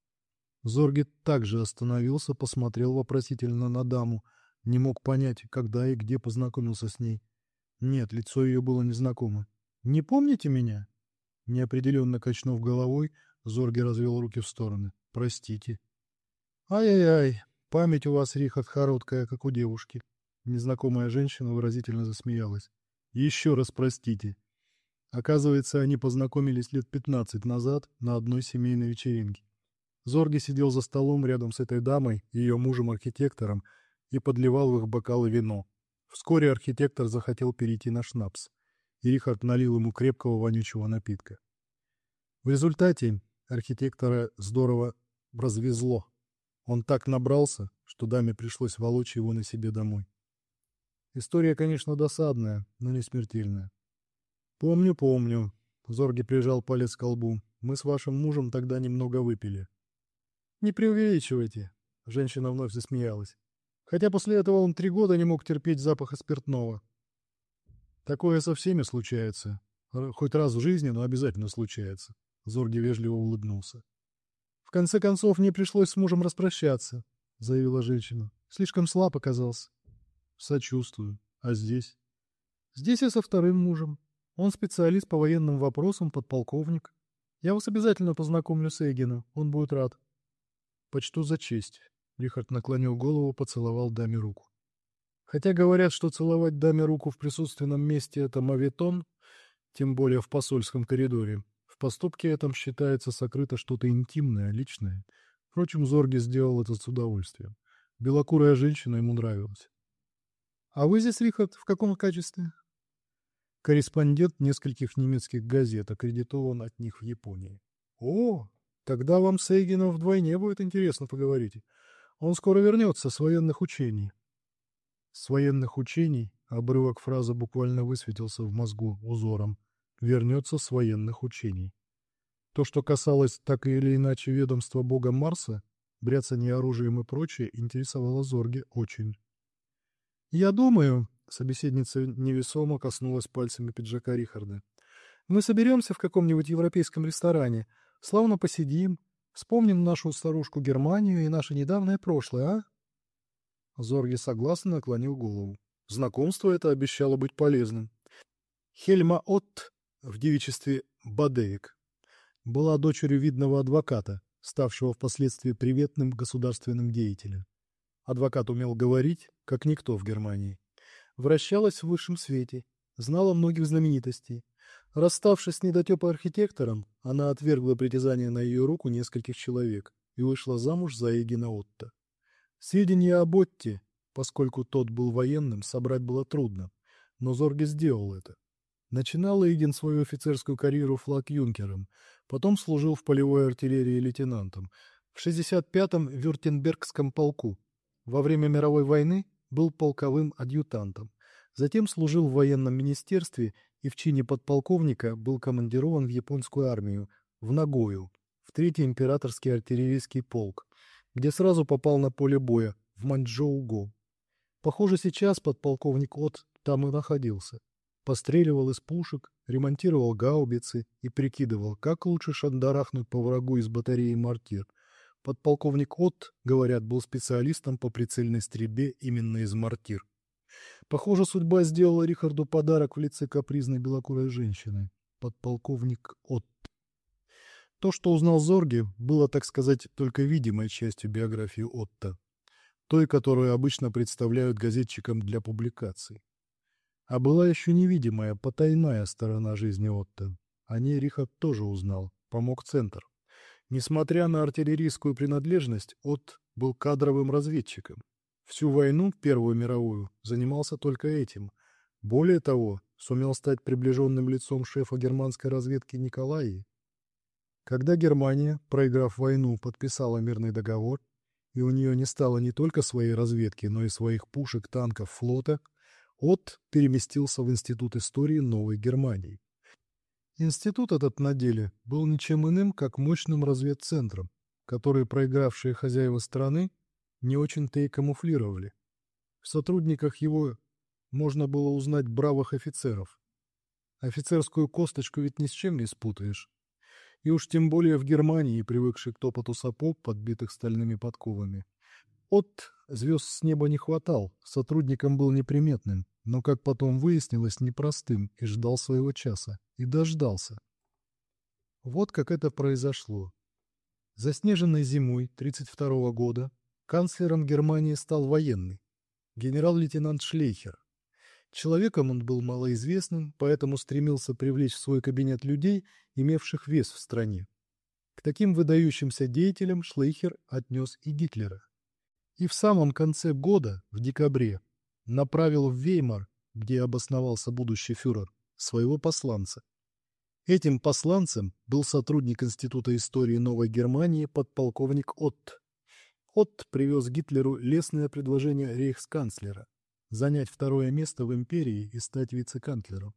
Зорге также остановился, посмотрел вопросительно на даму, не мог понять, когда и где познакомился с ней. Нет, лицо ее было незнакомо. «Не помните меня?» Неопределенно качнув головой, Зорге развел руки в стороны. «Простите». «Ай-яй-яй, память у вас, Рихард, короткая, как у девушки». Незнакомая женщина выразительно засмеялась. «Еще раз простите». Оказывается, они познакомились лет пятнадцать назад на одной семейной вечеринке. Зорге сидел за столом рядом с этой дамой, ее мужем-архитектором, и подливал в их бокалы вино. Вскоре архитектор захотел перейти на шнапс, и Рихард налил ему крепкого вонючего напитка. В результате архитектора здорово развезло. Он так набрался, что даме пришлось волочь его на себе домой. История, конечно, досадная, но не смертельная. «Помню, помню», — Зорге прижал палец к колбу. «Мы с вашим мужем тогда немного выпили». «Не преувеличивайте», — женщина вновь засмеялась. «Хотя после этого он три года не мог терпеть запаха спиртного». Такое со всеми случается. Р- Хоть раз в жизни, но обязательно случается. Зорги вежливо улыбнулся. В конце концов, мне пришлось с мужем распрощаться, заявила женщина. Слишком слаб оказался. Сочувствую. А здесь? Здесь я со вторым мужем. Он специалист по военным вопросам, подполковник. Я вас обязательно познакомлю с Эйгеном, он будет рад. Почту за честь. Рихард наклонил голову, поцеловал даме руку. Хотя говорят, что целовать даме руку в присутственном месте — это моветон, тем более в посольском коридоре, в поступке этом считается сокрыто что-то интимное, личное. Впрочем, Зорги сделал это с удовольствием. Белокурая женщина ему нравилась. «А вы здесь, Рихард, в каком качестве?» Корреспондент нескольких немецких газет, аккредитован от них в Японии. «О, тогда вам с Эйгеном вдвойне будет интересно поговорить. Он скоро вернется с военных учений». С военных учений обрывок фразы буквально высветился в мозгу узором. Вернется с военных учений. То, что касалось так или иначе ведомства бога Марса, бряцание оружием и прочее, интересовало Зорге очень. «Я думаю», — собеседница невесомо коснулась пальцами пиджака Рихарда, «мы соберемся в каком-нибудь европейском ресторане, славно посидим, вспомним нашу старушку Германию и наше недавнее прошлое, а?» Зорге согласно наклонил голову. Знакомство это обещало быть полезным. Хельма Отт в девичестве Бадеек была дочерью видного адвоката, ставшего впоследствии приветным государственным деятелем. Адвокат умел говорить, как никто в Германии. Вращалась в высшем свете, знала многих знаменитостей. Расставшись с недотепой архитектором, она отвергла притязание на ее руку нескольких человек и вышла замуж за Эйгена Отто. Сведения об Отте, поскольку тот был военным, собрать было трудно, но Зорге сделал это. Начинал Эйген свою офицерскую карьеру флаг-юнкером, потом служил в полевой артиллерии лейтенантом, в шестьдесят пятом в Вюртембергском полку. Во время мировой войны был полковым адъютантом, затем служил в военном министерстве и в чине подполковника был командирован в японскую армию, в Нагою, в третий императорский артиллерийский полк, где сразу попал на поле боя, в Маньчжоу-го. Похоже, сейчас подполковник Отт там и находился. Постреливал из пушек, ремонтировал гаубицы и прикидывал, как лучше шандарахнуть по врагу из батареи «Мортир». Подполковник Отт, говорят, был специалистом по прицельной стрельбе именно из «Мортир». Похоже, судьба сделала Рихарду подарок в лице капризной белокурой женщины. Подполковник Отт. То, что узнал Зорге, было, так сказать, только видимой частью биографии Отто, той, которую обычно представляют газетчикам для публикаций. А была еще невидимая, потайная сторона жизни Отто. О ней Рихард тоже узнал, помог Центр. Несмотря на артиллерийскую принадлежность, Отт был кадровым разведчиком. Всю войну, Первую мировую, занимался только этим. Более того, сумел стать приближенным лицом шефа германской разведки Николаи. Когда Германия, проиграв войну, подписала мирный договор, и у нее не стало не только своей разведки, но и своих пушек, танков, флота, Отт переместился в Институт истории Новой Германии. Институт этот на деле был ничем иным, как мощным разведцентром, который проигравшие хозяева страны не очень-то и камуфлировали. В сотрудниках его можно было узнать бравых офицеров. Офицерскую косточку ведь ни с чем не спутаешь. И уж тем более в Германии, привыкшей к топоту сапог, подбитых стальными подковами. Отт звезд с неба не хватал, сотрудником был неприметным, но, как потом выяснилось, непростым, и ждал своего часа. И дождался. Вот как это произошло. Заснеженной зимой тридцать второго года канцлером Германии стал военный, генерал-лейтенант Шлейхер. Человеком он был малоизвестным, поэтому стремился привлечь в свой кабинет людей, имевших вес в стране. К таким выдающимся деятелям Шлейхер отнес и Гитлера. И в самом конце года, в декабре, направил в Веймар, где обосновался будущий фюрер, своего посланца. Этим посланцем был сотрудник Института истории Новой Германии подполковник Отт. Отт привез Гитлеру лестное предложение рейхсканцлера занять второе место в империи и стать вице-канцлером.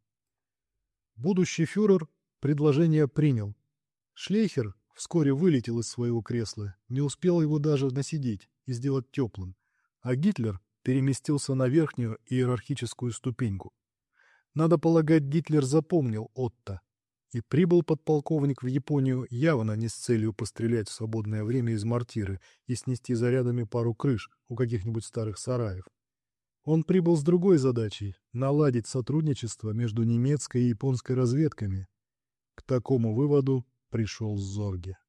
Будущий фюрер предложение принял. Шлейхер вскоре вылетел из своего кресла, не успел его даже насидеть и сделать теплым, а Гитлер переместился на верхнюю иерархическую ступеньку. Надо полагать, Гитлер запомнил Отто. И прибыл подполковник в Японию явно не с целью пострелять в свободное время из мортиры и снести зарядами пару крыш у каких-нибудь старых сараев. Он прибыл с другой задачей – наладить сотрудничество между немецкой и японской разведками. К такому выводу пришел Зорге.